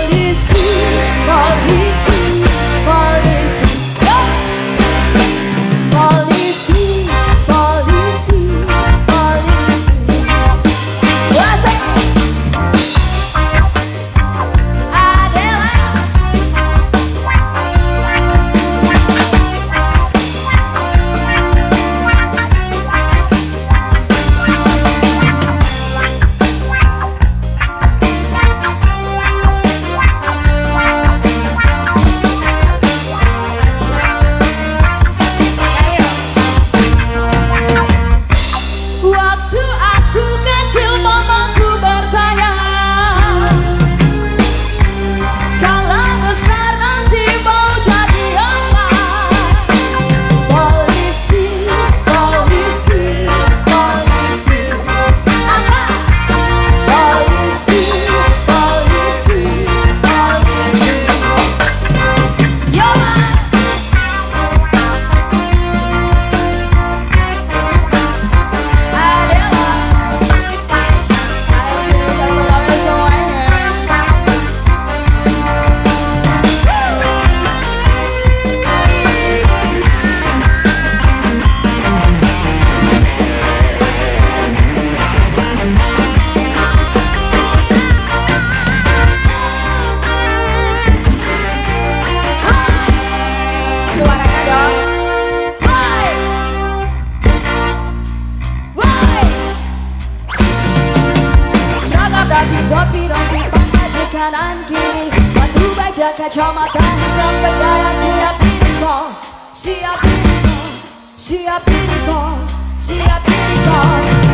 kanan kiri, batu baja kacamata hitam bergaya. Siap diri kau, siap diri kau, siap diri kau, siap diri kau.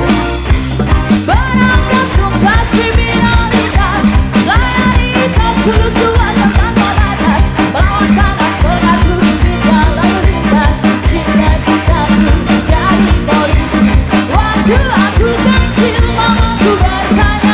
Berantas tuntas kriminalitas, loyalitas tulus luaskan tanpa batas, melawan panas mengatur dunia lalu lintas. Cita-citaku jadi polisi. Waktu aku kecil mamaku bertanya,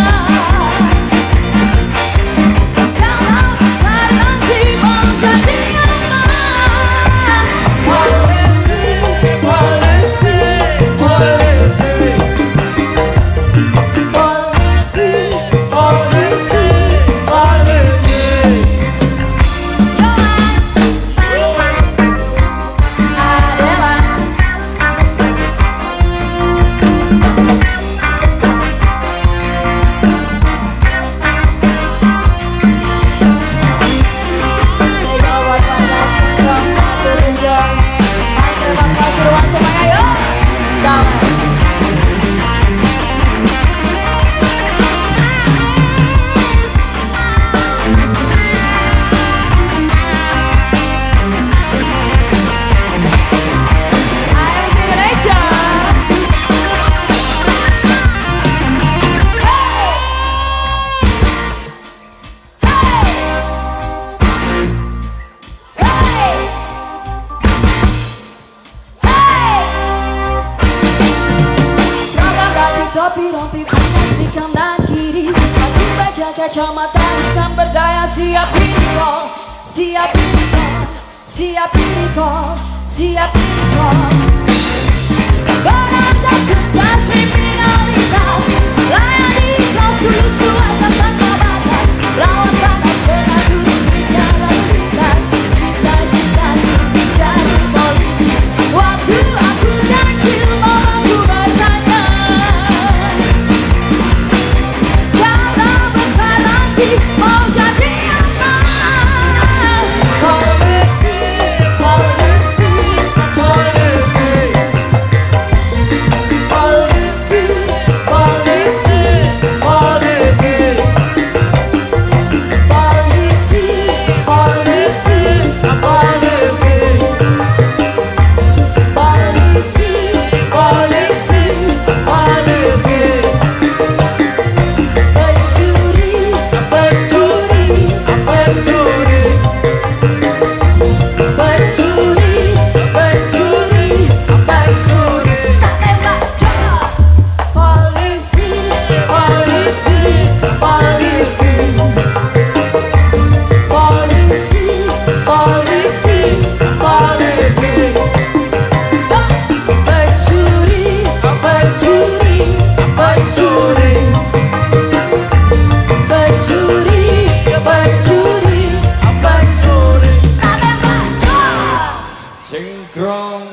topi-rompi panas di kanan kiri, batu baja kacamata hitam bergaya. Siap diri kau, siap diri kau, siap diri kau, siap diri kau. Berantas tuntas kriminalitas, loyalitas tulus luaskan tanpa batas, lawan panas mengatur dunia lalu lintas. Cita-citaku jadi polisi. Waktu aku kecil mamaku bertanya, mau jadi apa? Polisi, polisi, polisi, polisi.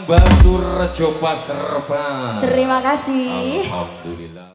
Batu Rejo Paserban. Terima kasih. Alhamdulillah.